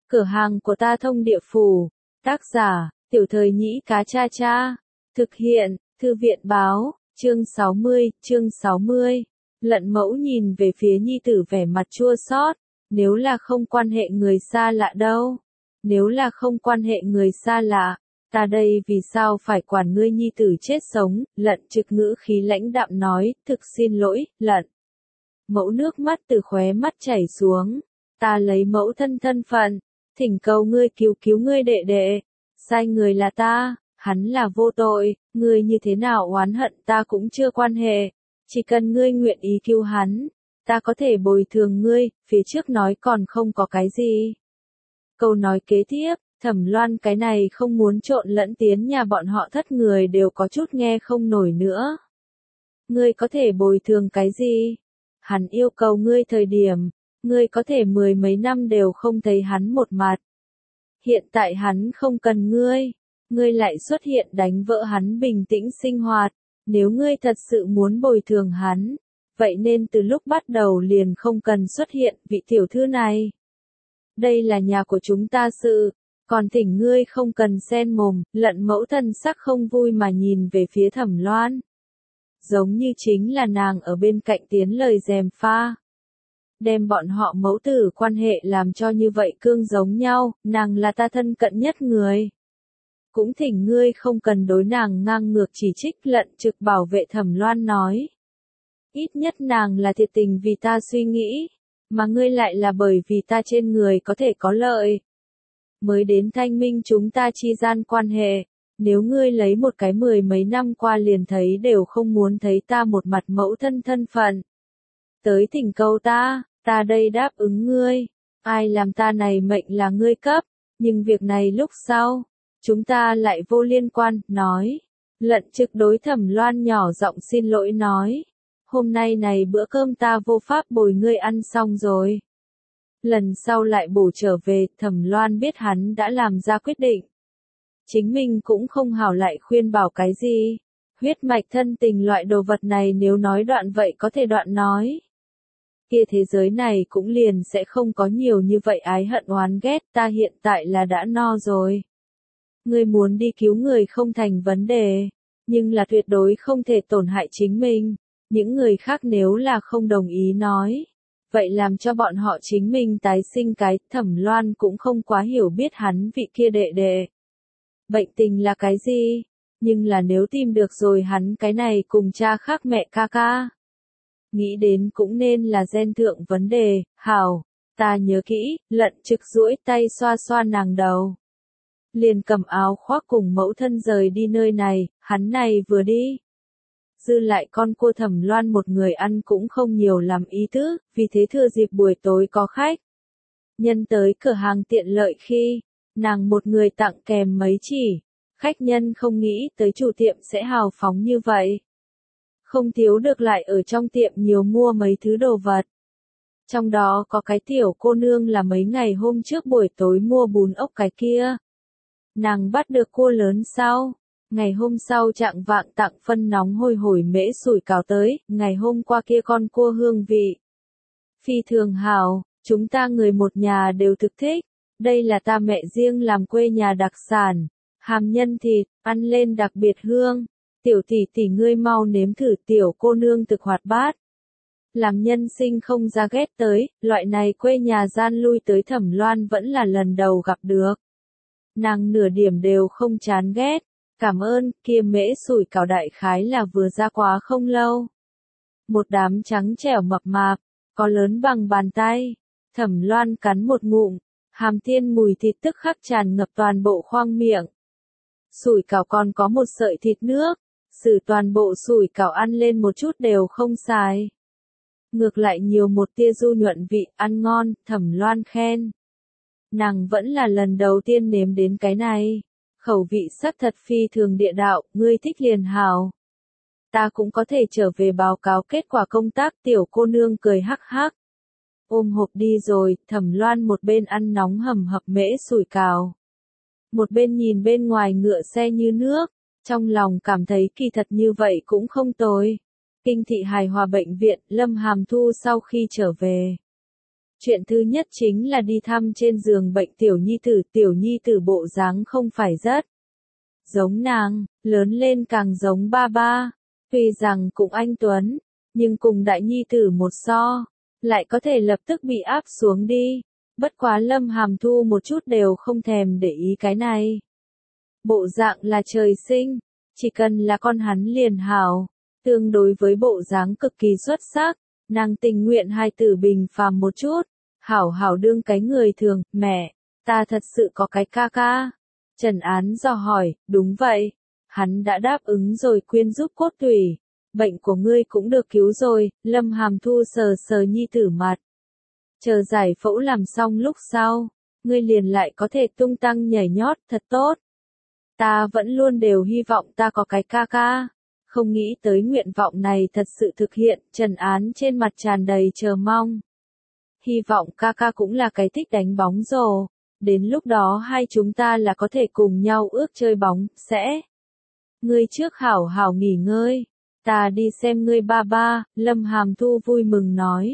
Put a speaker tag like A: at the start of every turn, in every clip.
A: Cửa hàng của ta thông địa phủ. Tác giả, Tiểu Thời Nhĩ Cá Cha Cha. Thực hiện, Thư viện báo, chương 60. Lận Mẫu nhìn về phía nhi tử vẻ mặt chua xót, nếu là không quan hệ người xa lạ đâu. Nếu là không quan hệ người xa lạ, ta đây vì sao phải quản ngươi nhi tử chết sống, Lận Trực ngữ khí lãnh đạm nói, thực xin lỗi, Lận. Mẫu nước mắt từ khóe mắt chảy xuống, ta lấy mẫu thân thân phận, thỉnh cầu ngươi cứu cứu ngươi đệ đệ, sai người là ta, hắn là vô tội, ngươi như thế nào oán hận ta cũng chưa quan hệ, chỉ cần ngươi nguyện ý cứu hắn, ta có thể bồi thường ngươi, phía trước nói còn không có cái gì. Câu nói kế tiếp, Thẩm Loan cái này không muốn trộn lẫn tiến nhà bọn họ thất người đều có chút nghe không nổi nữa. Ngươi có thể bồi thường cái gì? Hắn yêu cầu ngươi thời điểm, ngươi có thể mười mấy năm đều không thấy hắn một mặt. Hiện tại hắn không cần ngươi, ngươi lại xuất hiện đánh vỡ hắn bình tĩnh sinh hoạt, nếu ngươi thật sự muốn bồi thường hắn, vậy nên từ lúc bắt đầu liền không cần xuất hiện vị tiểu thư này. Đây là nhà của chúng ta sự, còn thỉnh ngươi không cần xen mồm, Lận Mẫu thân sắc không vui mà nhìn về phía Thẩm Loan. Giống như chính là nàng ở bên cạnh tiến lời gièm pha. Đem bọn họ mẫu tử quan hệ làm cho như vậy cương giống nhau, nàng là ta thân cận nhất người. Cũng thỉnh ngươi không cần đối nàng ngang ngược chỉ trích, Lận Trực bảo vệ Thẩm Loan nói. Ít nhất nàng là thiệt tình vì ta suy nghĩ, mà ngươi lại là bởi vì ta trên người có thể có lợi. Mới đến thanh minh chúng ta chi gian quan hệ, nếu ngươi lấy một cái mười mấy năm qua liền thấy đều không muốn thấy ta một mặt mẫu thân thân phận. Tới thỉnh cầu ta đây đáp ứng ngươi, ai làm ta này mệnh là ngươi cấp, nhưng việc này lúc sau, chúng ta lại vô liên quan, nói. Lận Trực đối Thẩm Loan nhỏ giọng xin lỗi nói, hôm nay này bữa cơm ta vô pháp bồi ngươi ăn xong rồi. Lần sau lại bổ trở về, Thẩm Loan biết hắn đã làm ra quyết định. Chính mình cũng không hảo lại khuyên bảo cái gì. Huyết mạch thân tình loại đồ vật này nếu nói đoạn vậy có thể đoạn nói. Kia thế giới này cũng liền sẽ không có nhiều như vậy ái hận oán ghét, ta hiện tại là đã no rồi. Ngươi muốn đi cứu người không thành vấn đề, nhưng là tuyệt đối không thể tổn hại chính mình. Những người khác nếu là không đồng ý nói, vậy làm cho bọn họ chính mình tái sinh cái. Thẩm Loan cũng không quá hiểu biết hắn vị kia đệ đệ. Bệnh tình là cái gì, nhưng là nếu tìm được rồi hắn cái này cùng cha khác mẹ ca ca. Nghĩ đến cũng nên là gen thượng vấn đề, hảo, ta nhớ kỹ, Lận Trực duỗi tay xoa xoa nàng đầu. Liền cầm áo khoác cùng mẫu thân rời đi nơi này, hắn này vừa đi. Dư lại con cua Thẩm Loan một người ăn cũng không nhiều làm ý tứ, vì thế thừa dịp buổi tối có khách. Nhân tới cửa hàng tiện lợi khi, nàng một người tặng kèm mấy chỉ, khách nhân không nghĩ tới chủ tiệm sẽ hào phóng như vậy. Không thiếu được lại ở trong tiệm nhiều mua mấy thứ đồ vật. Trong đó có cái tiểu cô nương là mấy ngày hôm trước buổi tối mua bún ốc cái kia. Nàng bắt được cua lớn sau. Ngày hôm sau trạng vạng tặng phân nóng hôi hổi mễ sủi cảo tới, ngày hôm qua kia con cua hương vị. Phi thường hảo, chúng ta người một nhà đều thực thích. Đây là ta mẹ riêng làm quê nhà đặc sản. Hàm nhân thịt, ăn lên đặc biệt hương. Tiểu tỷ tỷ ngươi mau nếm thử, tiểu cô nương thực hoạt bát. Làm nhân sinh không ra ghét tới, loại này quê nhà gian lui tới Thẩm Loan vẫn là lần đầu gặp được. Nàng nửa điểm đều không chán ghét. Cảm ơn, kia mễ sủi cảo đại khái là vừa ra quá không lâu. Một đám trắng trẻo mập mạp, có lớn bằng bàn tay. Thẩm Loan cắn một ngụm, hàm tiên mùi thịt tức khắc tràn ngập toàn bộ khoang miệng. Sủi cảo còn có một sợi thịt nước, xử toàn bộ sủi cảo ăn lên một chút đều không xài. Ngược lại nhiều một tia du nhuận vị, ăn ngon, Thẩm Loan khen. Nàng vẫn là lần đầu tiên nếm đến cái này. Khẩu vị sắc thật phi thường địa đạo, ngươi thích liền hảo. Ta cũng có thể trở về báo cáo kết quả công tác, tiểu cô nương cười hắc hắc. Ôm hộp đi rồi, Thẩm Loan một bên ăn nóng hầm hập mễ sủi cảo. Một bên nhìn bên ngoài ngựa xe như nước, trong lòng cảm thấy kỳ thật như vậy cũng không tồi. Kinh thị hài hòa bệnh viện, Lâm Hàm Thu sau khi trở về. Chuyện thứ nhất chính là đi thăm trên giường bệnh tiểu nhi tử bộ dáng không phải rất giống nàng, lớn lên càng giống ba ba. Tuy rằng cũng anh Tuấn, nhưng cùng đại nhi tử một so, lại có thể lập tức bị áp xuống đi. Bất quá Lâm Hàm Thu một chút đều không thèm để ý cái này. Bộ dạng là trời sinh, chỉ cần là con hắn liền hảo. Tương đối với bộ dáng cực kỳ xuất sắc, nàng tình nguyện hai tử bình phàm một chút, hảo hảo đương cái người thường. Mẹ, ta thật sự có cái ca ca. Trần Án dò hỏi, đúng vậy, hắn đã đáp ứng rồi quyên giúp cốt tủy, bệnh của ngươi cũng được cứu rồi. Lâm Hàm Thu sờ sờ nhi tử mặt. Chờ giải phẫu làm xong lúc sau, ngươi liền lại có thể tung tăng nhảy nhót, thật tốt. Ta vẫn luôn đều hy vọng ta có cái ca ca. Không nghĩ tới nguyện vọng này thật sự thực hiện, Trần Án trên mặt tràn đầy chờ mong. Hy vọng ca ca cũng là cái thích đánh bóng rổ. Đến lúc đó hai chúng ta là có thể cùng nhau ước chơi bóng, sẽ. Ngươi trước hảo hảo nghỉ ngơi. Ta đi xem ngươi ba ba, Lâm Hàm Thu vui mừng nói.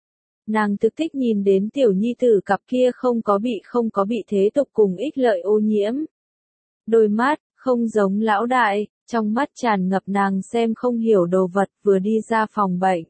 A: Nàng thực thích nhìn đến tiểu nhi tử cặp kia không có bị thế tục cùng ích lợi ô nhiễm. Đôi mắt, không giống lão đại, trong mắt tràn ngập nàng xem không hiểu đồ vật vừa đi ra phòng bệnh.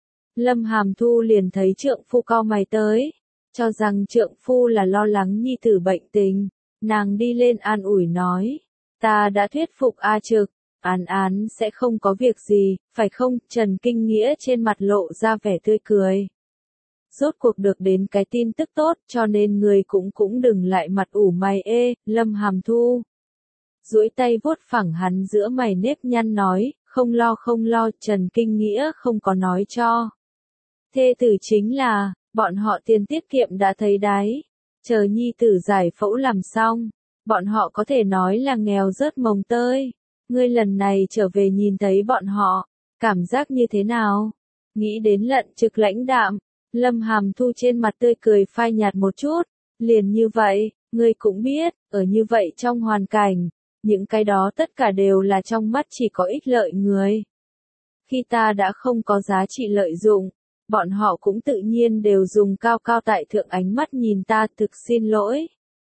A: Lâm Hàm Thu liền thấy trượng phu cau mày tới, cho rằng trượng phu là lo lắng nhi tử bệnh tình. Nàng đi lên an ủi nói, ta đã thuyết phục A Trực, Án sẽ không có việc gì, phải không? Trần Kinh Nghĩa trên mặt lộ ra vẻ tươi cười. Rốt cuộc được đến cái tin tức tốt cho nên người cũng đừng lại mặt ủ mày ê. Lâm Hàm Thu duỗi tay vuốt phẳng hắn giữa mày nếp nhăn nói, không lo, Trần Kinh Nghĩa không có nói cho. Thê tử chính là, bọn họ tiền tiết kiệm đã thấy đáy, chờ nhi tử giải phẫu làm xong, bọn họ có thể nói là nghèo rớt mồng tơi. Ngươi lần này trở về nhìn thấy bọn họ, cảm giác như thế nào? Nghĩ đến Lận Trực lãnh đạm, Lâm Hàm Thu trên mặt tươi cười phai nhạt một chút, liền như vậy, ngươi cũng biết, ở như vậy trong hoàn cảnh, những cái đó tất cả đều là trong mắt chỉ có ích lợi người. Khi ta đã không có giá trị lợi dụng, bọn họ cũng tự nhiên đều dùng cao cao tại thượng ánh mắt nhìn ta. Thực xin lỗi.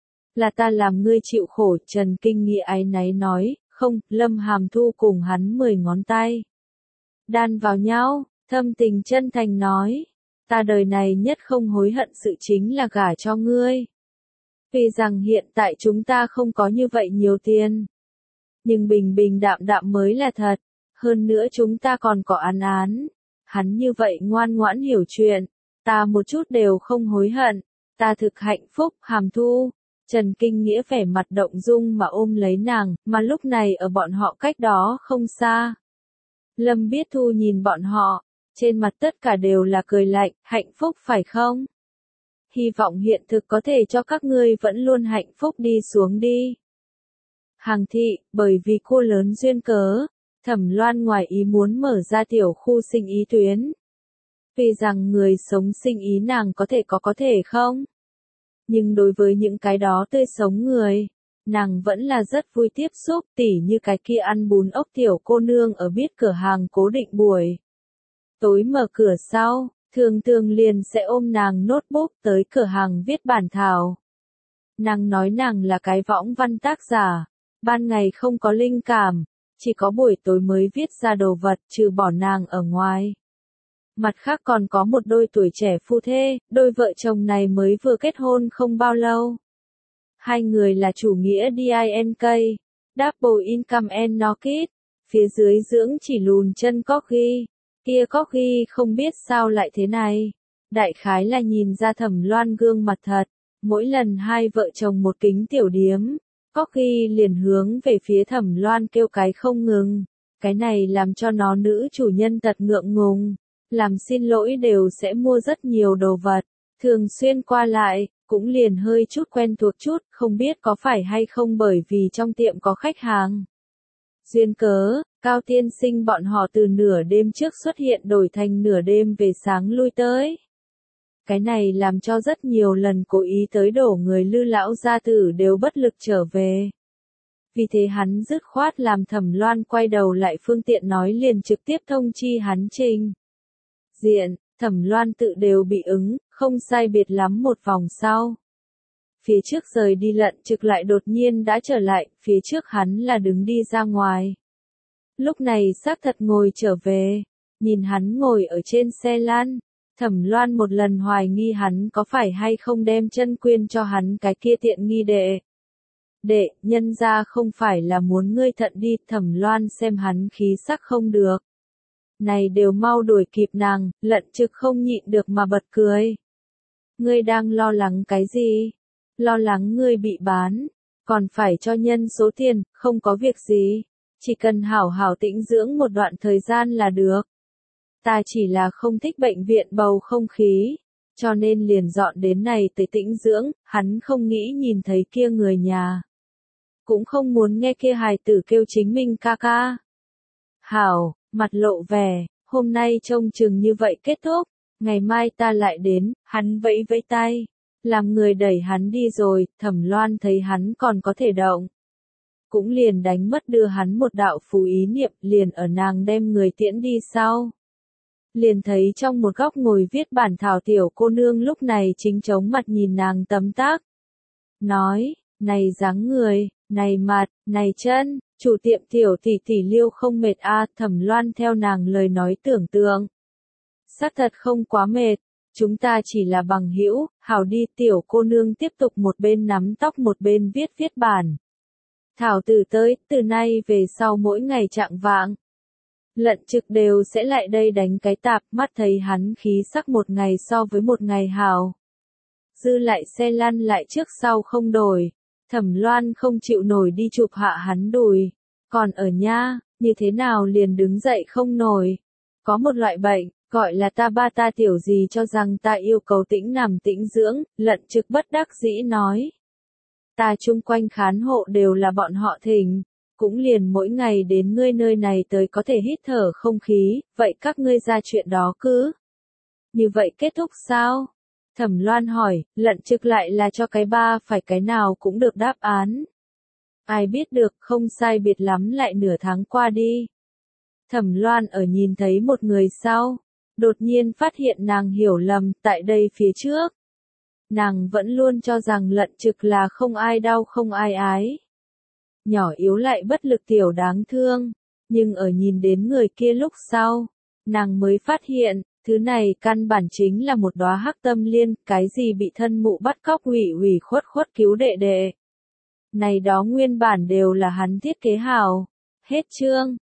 A: Là ta làm ngươi chịu khổ. Trần Kinh Nghĩa áy náy nói, không. Lâm Hàm Thu cùng hắn 10 ngón tay đan vào nhau, thâm tình chân thành nói, ta đời này nhất không hối hận sự chính là gả cho ngươi. Vì rằng hiện tại chúng ta không có như vậy nhiều tiền, nhưng bình bình đạm đạm mới là thật. Hơn nữa chúng ta còn có Án. Hắn như vậy ngoan ngoãn hiểu chuyện, ta một chút đều không hối hận, ta thực hạnh phúc. Hàm Thu, Trần Kinh Nghĩa vẻ mặt động dung mà ôm lấy nàng, mà lúc này ở bọn họ cách đó không xa. Lâm Biết Thu nhìn bọn họ, trên mặt tất cả đều là cười lạnh, hạnh phúc phải không? Hy vọng hiện thực có thể cho các ngươi vẫn luôn hạnh phúc đi xuống đi. Hàng thị, bởi vì cô lớn duyên cớ, Thẩm Loan ngoài ý muốn mở ra tiểu khu sinh ý tuyến. Vì rằng người sống sinh ý nàng có thể không? Nhưng đối với những cái đó tươi sống người, nàng vẫn là rất vui tiếp xúc, tỉ như cái kia ăn bún ốc tiểu cô nương ở biết cửa hàng cố định buổi tối mở cửa sau, thường liền sẽ ôm nàng notebook tới cửa hàng viết bản thảo. Nàng nói nàng là cái võng văn tác giả, ban ngày không có linh cảm, chỉ có buổi tối mới viết ra đồ vật, trừ bỏ nàng ở ngoài. Mặt khác còn có một đôi tuổi trẻ phu thê, đôi vợ chồng này mới vừa kết hôn không bao lâu. Hai người là chủ nghĩa DINK, Double Income and No Kids, phía dưới dưỡng chỉ lùn chân Corgi, kia Corgi không biết sao lại thế này. Đại khái là nhìn ra Thẩm Loan gương mặt thật, mỗi lần hai vợ chồng một kính tiểu điếm, Corgi liền hướng về phía Thẩm Loan kêu cái không ngừng, cái này làm cho nó nữ chủ nhân tật ngượng ngùng, làm xin lỗi đều sẽ mua rất nhiều đồ vật, thường xuyên qua lại, cũng liền hơi chút quen thuộc chút, không biết có phải hay không bởi vì trong tiệm có khách hàng. Duyên cớ, Cao tiên sinh bọn họ từ nửa đêm trước xuất hiện đổi thành nửa đêm về sáng lui tới. Cái này làm cho rất nhiều lần cố ý tới đổ người Lư lão gia tử đều bất lực trở về. Vì thế hắn dứt khoát làm Thẩm Loan quay đầu lại phương tiện nói liền trực tiếp thông chi hắn trình diện. Thẩm Loan tự đều bị ứng, không sai biệt lắm một vòng sau. Phía trước rời đi Lận Trực lại đột nhiên đã trở lại, phía trước hắn là đứng đi ra ngoài. Lúc này xác thật ngồi trở về, nhìn hắn ngồi ở trên xe lăn, Thẩm Loan một lần hoài nghi hắn có phải hay không đem chân quyên cho hắn cái kia tiện nghi đệ. Đệ, nhân ra không phải là muốn ngươi thận đi, Thẩm Loan xem hắn khí sắc không được. Này đều mau đuổi kịp nàng, Lận Trực không nhịn được mà bật cười. Ngươi đang lo lắng cái gì? Lo lắng ngươi bị bán, còn phải cho nhân số tiền, không có việc gì. Chỉ cần hảo hảo tĩnh dưỡng một đoạn thời gian là được. Ta chỉ là không thích bệnh viện bầu không khí, cho nên liền dọn đến này tới tĩnh dưỡng, hắn không nghĩ nhìn thấy kia người nhà. Cũng không muốn nghe kia hài tử kêu chính mình ca ca. Hảo, mặt lộ vẻ, hôm nay trông chừng như vậy kết thúc, ngày mai ta lại đến, hắn vẫy vẫy tay, làm người đẩy hắn đi rồi, Thẩm Loan thấy hắn còn có thể động. Cũng liền đánh mất đưa hắn một đạo phù ý niệm, liền ở nàng đem người tiễn đi sau. Liền thấy trong một góc ngồi viết bản thảo tiểu cô nương lúc này chính chống mặt nhìn nàng tấm tắc. Nói, này dáng người, này mặt, này chân, chủ tiệm tiểu tỷ tỷ Liêu không mệt a, Thẩm Loan theo nàng lời nói tưởng tượng. Xác thật không quá mệt, chúng ta chỉ là bằng hữu, hảo đi, tiểu cô nương tiếp tục một bên nắm tóc một bên viết bản. Thảo từ tới, từ nay về sau mỗi ngày trạng vạng. Lận Trực đều sẽ lại đây đánh cái tạp, mắt thấy hắn khí sắc một ngày so với một ngày hảo. Dư lại xe lăn lại trước sau không đổi. Thẩm Loan không chịu nổi đi chụp hạ hắn đùi. Còn ở nha, như thế nào liền đứng dậy không nổi. Có một loại bệnh, gọi là ta ba ta tiểu gì cho rằng ta yêu cầu tĩnh nằm tĩnh dưỡng, Lận Trực bất đắc dĩ nói. Ta chung quanh khán hộ đều là bọn họ thỉnh, cũng liền mỗi ngày đến ngươi nơi này tới có thể hít thở không khí, vậy các ngươi ra chuyện đó cứ. Như vậy kết thúc sao? Thẩm Loan hỏi, Lận Trực lại là cho cái ba phải cái nào cũng được đáp án. Ai biết được, không sai biệt lắm lại nửa tháng qua đi. Thẩm Loan ở nhìn thấy một người sau, đột nhiên phát hiện nàng hiểu lầm tại đây phía trước. Nàng vẫn luôn cho rằng Lận Trực là không ai đau không ai ái. Nhỏ yếu lại bất lực tiểu đáng thương, nhưng ở nhìn đến người kia lúc sau, nàng mới phát hiện, thứ này căn bản chính là một đóa hắc tâm liên, cái gì bị thân mụ bắt cóc ủy khuất cứu đệ đệ. Này đó nguyên bản đều là hắn thiết kế hảo. Hết chương.